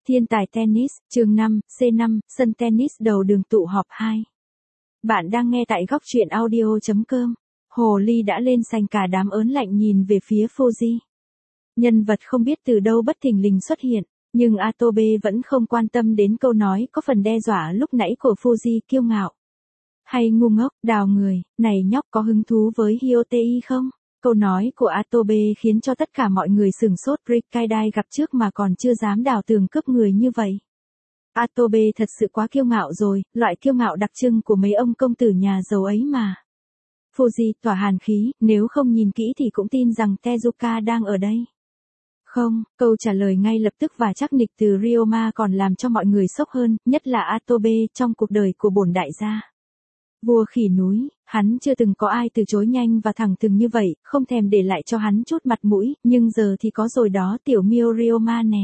Thiên tài tennis, chương 5, C5, sân tennis đầu đường tụ họp 2. Bạn đang nghe tại góc truyện audio.com. Hồ ly đã lên sành, cả đám ớn lạnh nhìn về phía Fuji. Nhân vật không biết từ đâu bất thình lình xuất hiện, nhưng Atobe vẫn không quan tâm đến câu nói có phần đe dọa lúc nãy của Fuji, kiêu ngạo. Hay ngu ngốc, đào người, này nhóc có hứng thú với Hyotei không? Câu nói của Atobe khiến cho tất cả mọi người sửng sốt. Rikkaidai gặp trước mà còn chưa dám đào tường cướp người như vậy. Atobe thật sự quá kiêu ngạo rồi, loại kiêu ngạo đặc trưng của mấy ông công tử nhà giàu ấy mà. Fuji tỏa hàn khí, nếu không nhìn kỹ thì cũng tin rằng Tezuka đang ở đây. Không, câu trả lời ngay lập tức và chắc nịch từ Ryoma còn làm cho mọi người sốc hơn, nhất là Atobe trong cuộc đời của bổn đại gia. Vua khỉ núi, hắn chưa từng có ai từ chối nhanh và thẳng thừng như vậy, không thèm để lại cho hắn chút mặt mũi, nhưng giờ thì có rồi đó, tiểu miêu Ryoma nè.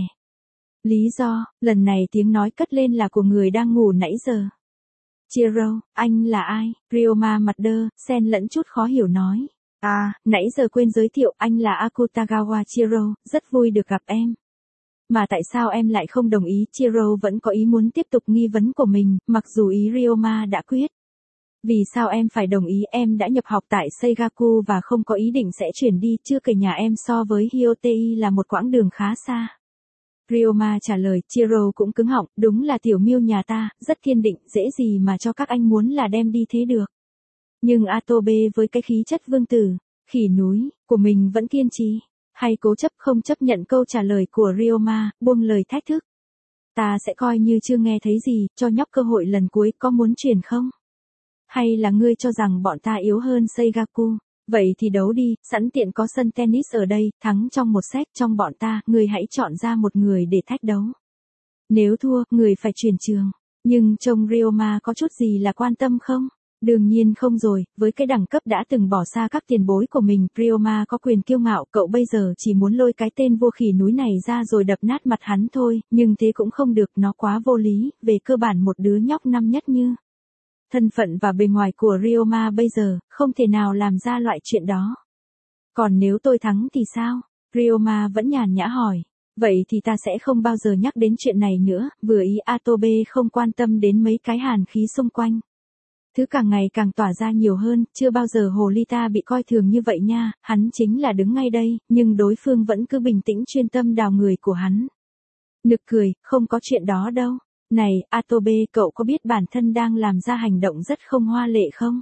Lý do, lần này tiếng nói cất lên là của người đang ngủ nãy giờ. Chiro, anh là ai? Ryoma mặt đơ, xen lẫn chút khó hiểu nói. À, nãy giờ quên giới thiệu, anh là Akutagawa Chiro, rất vui được gặp em. Mà tại sao em lại không đồng ý? Chiro vẫn có ý muốn tiếp tục nghi vấn của mình, mặc dù ý Ryoma đã quyết. Vì sao em phải đồng ý? Em đã nhập học tại Seigaku và không có ý định sẽ chuyển đi, chưa kể nhà em so với Hyotei là một quãng đường khá xa. Ryoma trả lời. Chiro cũng cứng họng, đúng là tiểu miêu nhà ta, rất kiên định, dễ gì mà cho các anh muốn là đem đi thế được. Nhưng Atobe với cái khí chất vương tử, khỉ núi, của mình vẫn kiên trì, hay cố chấp không chấp nhận câu trả lời của Ryoma, buông lời thách thức. Ta sẽ coi như chưa nghe thấy gì, cho nhóc cơ hội lần cuối, có muốn chuyển không? Hay là ngươi cho rằng bọn ta yếu hơn Seigaku? Vậy thì đấu đi, sẵn tiện có sân tennis ở đây, thắng trong một set trong bọn ta, ngươi hãy chọn ra một người để thách đấu. Nếu thua, người phải chuyển trường. Nhưng trông Ryoma có chút gì là quan tâm không? Đương nhiên không rồi, với cái đẳng cấp đã từng bỏ xa các tiền bối của mình, Ryoma có quyền kiêu ngạo, cậu bây giờ chỉ muốn lôi cái tên vua khỉ núi này ra rồi đập nát mặt hắn thôi, nhưng thế cũng không được, nó quá vô lý, về cơ bản một đứa nhóc năm nhất như thân phận và bề ngoài của Ryoma bây giờ, không thể nào làm ra loại chuyện đó. Còn nếu tôi thắng thì sao? Ryoma vẫn nhàn nhã hỏi. Vậy thì ta sẽ không bao giờ nhắc đến chuyện này nữa, vừa ý Atobe không quan tâm đến mấy cái hàn khí xung quanh. Thứ càng ngày càng tỏa ra nhiều hơn, chưa bao giờ hồ ly ta bị coi thường như vậy nha, hắn chính là đứng ngay đây, nhưng đối phương vẫn cứ bình tĩnh chuyên tâm đào người của hắn. Nực cười, không có chuyện đó đâu. Này, Atobe, cậu có biết bản thân đang làm ra hành động rất không hoa lệ không?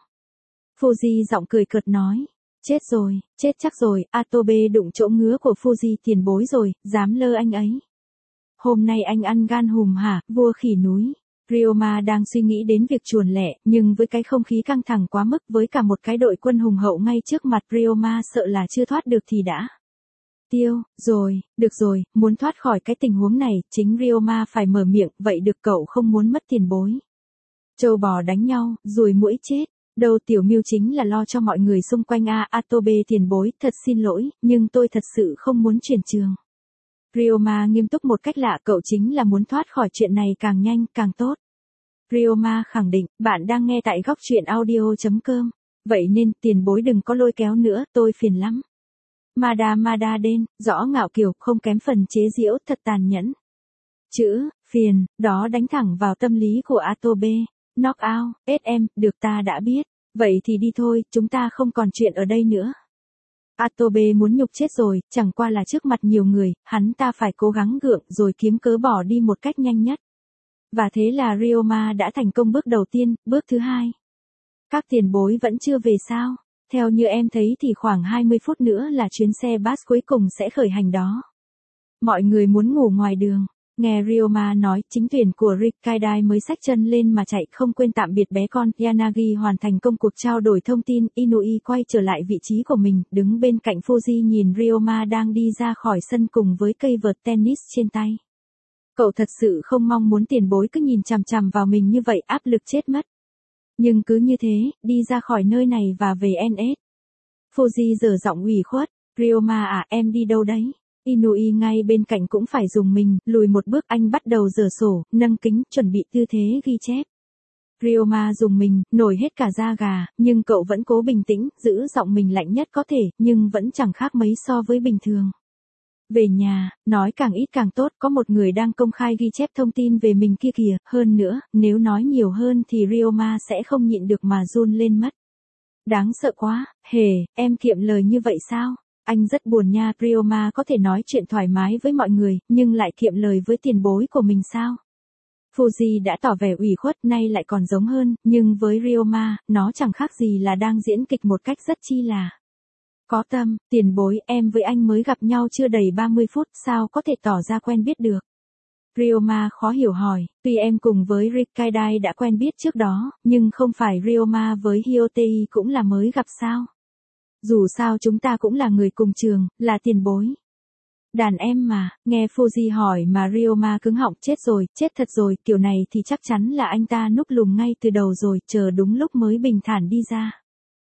Fuji giọng cười cợt nói. Chết rồi, chết chắc rồi, Atobe đụng chỗ ngứa của Fuji, tiền bối rồi, dám lơ anh ấy. Hôm nay anh ăn gan hùm hả, vua khỉ núi. Ryoma đang suy nghĩ đến việc chuồn lẻ, nhưng với cái không khí căng thẳng quá mức với cả một cái đội quân hùng hậu ngay trước mặt, Ryoma sợ là chưa thoát được thì đã. Tiêu, rồi, được rồi, muốn thoát khỏi cái tình huống này, chính Ryoma phải mở miệng, vậy được, cậu không muốn mất tiền bối. Trâu bò đánh nhau, ruồi muỗi chết, đâu tiểu miêu chính là lo cho mọi người xung quanh. Atobe tiền bối, thật xin lỗi, nhưng tôi thật sự không muốn chuyển trường. Ryoma nghiêm túc một cách lạ, cậu chính là muốn thoát khỏi chuyện này càng nhanh, càng tốt. Ryoma khẳng định, bạn đang nghe tại góc truyện audio.com, vậy nên tiền bối đừng có lôi kéo nữa, tôi phiền lắm. Mada đen, rõ ngạo kiều, không kém phần chế giễu, thật tàn nhẫn. Chữ, phiền, đó đánh thẳng vào tâm lý của Atobe. Knock out, SM, được ta đã biết. Vậy thì đi thôi, chúng ta không còn chuyện ở đây nữa. Atobe muốn nhục chết rồi, chẳng qua là trước mặt nhiều người, hắn ta phải cố gắng gượng rồi kiếm cớ bỏ đi một cách nhanh nhất. Và thế là Ryoma đã thành công bước đầu tiên, bước thứ hai. Các tiền bối vẫn chưa về sao? Theo như em thấy thì khoảng 20 phút nữa là chuyến xe bus cuối cùng sẽ khởi hành đó. Mọi người muốn ngủ ngoài đường. Nghe Ryoma nói, chính thuyền của Rikkaidai mới xách chân lên mà chạy, không quên tạm biệt bé con. Yanagi hoàn thành công cuộc trao đổi thông tin, Inui quay trở lại vị trí của mình, đứng bên cạnh Fuji nhìn Ryoma đang đi ra khỏi sân cùng với cây vợt tennis trên tay. Cậu thật sự không mong muốn tiền bối cứ nhìn chằm chằm vào mình như vậy, áp lực chết mất. Nhưng cứ như thế, đi ra khỏi nơi này và về NS. Fuji giở giọng ủy khuất. Ryoma à, em đi đâu đấy? Inui ngay bên cạnh cũng phải dùng mình, lùi một bước, anh bắt đầu giở sổ, nâng kính, chuẩn bị tư thế ghi chép. Ryoma dùng mình, nổi hết cả da gà, nhưng cậu vẫn cố bình tĩnh, giữ giọng mình lạnh nhất có thể, nhưng vẫn chẳng khác mấy so với bình thường. Về nhà, nói càng ít càng tốt, có một người đang công khai ghi chép thông tin về mình kia kìa, hơn nữa, nếu nói nhiều hơn thì Ryoma sẽ không nhịn được mà run lên mất. Đáng sợ quá, hề, em kiệm lời như vậy sao? Anh rất buồn nha, Ryoma có thể nói chuyện thoải mái với mọi người, nhưng lại kiệm lời với tiền bối của mình sao? Fuji đã tỏ vẻ ủy khuất, nay lại còn giống hơn, nhưng với Ryoma, nó chẳng khác gì là đang diễn kịch một cách rất chi là có tâm. Tiền bối, em với anh mới gặp nhau chưa đầy 30 phút, sao có thể tỏ ra quen biết được? Ryoma khó hiểu hỏi, tuy em cùng với Rikkaidai đã quen biết trước đó, nhưng không phải Ryoma với Hyotei cũng là mới gặp sao? Dù sao chúng ta cũng là người cùng trường, là tiền bối. Đàn em mà, nghe Fuji hỏi mà Ryoma cứng họng, chết thật rồi, kiểu này thì chắc chắn là anh ta núp lùm ngay từ đầu rồi, chờ đúng lúc mới bình thản đi ra.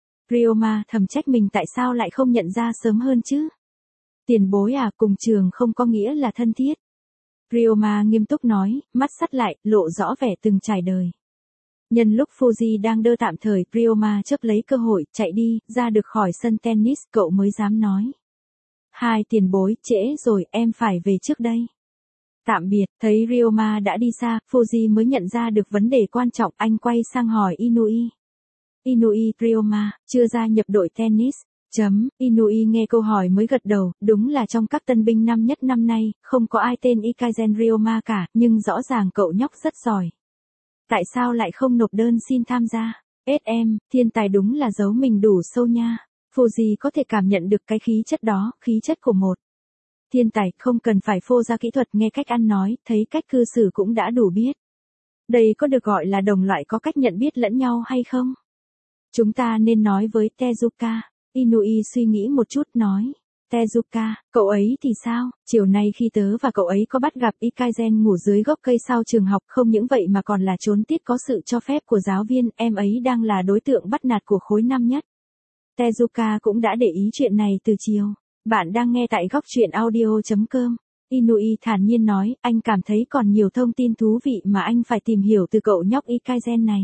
Ryoma thầm trách mình tại sao lại không nhận ra sớm hơn chứ. Tiền bối à, cùng trường không có nghĩa là thân thiết. Ryoma nghiêm túc nói, mắt sắt lại, lộ rõ vẻ từng trải đời. Nhân lúc Fuji đang đơ tạm thời, Ryoma chớp lấy cơ hội, chạy đi, ra được khỏi sân tennis, cậu mới dám nói. Hai tiền bối, trễ rồi, em phải về trước đây. Tạm biệt, thấy Ryoma đã đi xa, Fuji mới nhận ra được vấn đề quan trọng, anh quay sang hỏi Inui. Inui, Ryoma, chưa gia nhập đội tennis. Inui nghe câu hỏi mới gật đầu, đúng là trong các tân binh năm nhất năm nay, không có ai tên Ikazen Ryoma cả, nhưng rõ ràng cậu nhóc rất giỏi. Tại sao lại không nộp đơn xin tham gia? SM, thiên tài đúng là giấu mình đủ sâu nha. Fuji có thể cảm nhận được cái khí chất đó, khí chất của một thiên tài, không cần phải phô ra kỹ thuật, nghe cách ăn nói, thấy cách cư xử cũng đã đủ biết. Đây có được gọi là đồng loại có cách nhận biết lẫn nhau hay không? Chúng ta nên nói với Tezuka. Inui suy nghĩ một chút nói. Tezuka, cậu ấy thì sao? Chiều nay khi tớ và cậu ấy có bắt gặp Ikazen ngủ dưới gốc cây sau trường học, không những vậy mà còn là trốn tiết có sự cho phép của giáo viên, em ấy đang là đối tượng bắt nạt của khối năm nhất. Tezuka cũng đã để ý chuyện này từ chiều. Bạn đang nghe tại góc truyện audio.com. Inui thản nhiên nói, anh cảm thấy còn nhiều thông tin thú vị mà anh phải tìm hiểu từ cậu nhóc Ikazen này.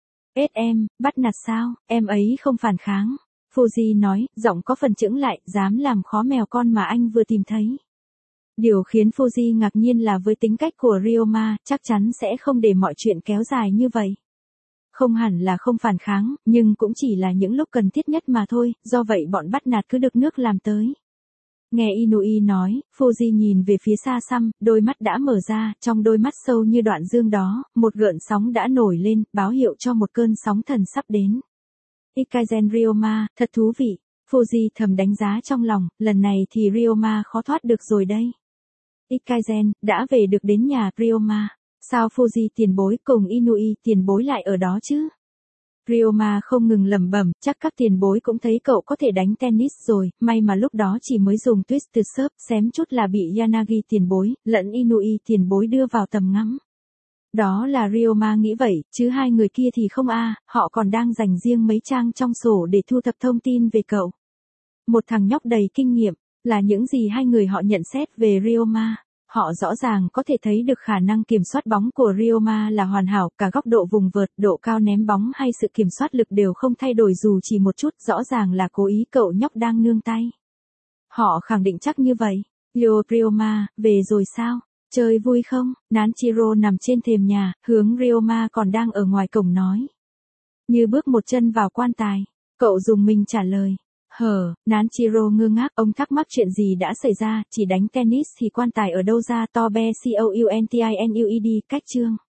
SM, bắt nạt sao, em ấy không phản kháng. Fuji nói, giọng có phần chững lại, dám làm khó mèo con mà anh vừa tìm thấy. Điều khiến Fuji ngạc nhiên là với tính cách của Ryoma, chắc chắn sẽ không để mọi chuyện kéo dài như vậy. Không hẳn là không phản kháng, nhưng cũng chỉ là những lúc cần thiết nhất mà thôi, do vậy bọn bắt nạt cứ được nước làm tới. Nghe Inui nói, Fuji nhìn về phía xa xăm, đôi mắt đã mở ra, trong đôi mắt sâu như đoạn dương đó, một gợn sóng đã nổi lên, báo hiệu cho một cơn sóng thần sắp đến. Ikazen Ryoma, thật thú vị. Fuji thầm đánh giá trong lòng, lần này thì Ryoma khó thoát được rồi đây. Ikazen, đã về được đến nhà Ryoma. Sao Fuji tiền bối cùng Inui tiền bối lại ở đó chứ? Ryoma không ngừng lẩm bẩm, chắc các tiền bối cũng thấy cậu có thể đánh tennis rồi, may mà lúc đó chỉ mới dùng twist serve, xém chút là bị Yanagi tiền bối, lẫn Inui tiền bối đưa vào tầm ngắm. Đó là Ryoma nghĩ vậy, chứ hai người kia thì không họ còn đang dành riêng mấy trang trong sổ để thu thập thông tin về cậu. Một thằng nhóc đầy kinh nghiệm, là những gì hai người họ nhận xét về Ryoma. Họ rõ ràng có thể thấy được khả năng kiểm soát bóng của Ryoma là hoàn hảo, cả góc độ vùng vợt, độ cao ném bóng hay sự kiểm soát lực đều không thay đổi dù chỉ một chút, rõ ràng là cố ý cậu nhóc đang nương tay. Họ khẳng định chắc như vậy. Yo Ryoma, về rồi sao? Chơi vui không? Nanchiro nằm trên thềm nhà, hướng Ryoma còn đang ở ngoài cổng nói. Như bước một chân vào quan tài. Cậu dùng mình trả lời. Nanchiro ngơ ngác, ông thắc mắc chuyện gì đã xảy ra, chỉ đánh tennis thì quan tài ở đâu ra, to be countINUED, cách chương.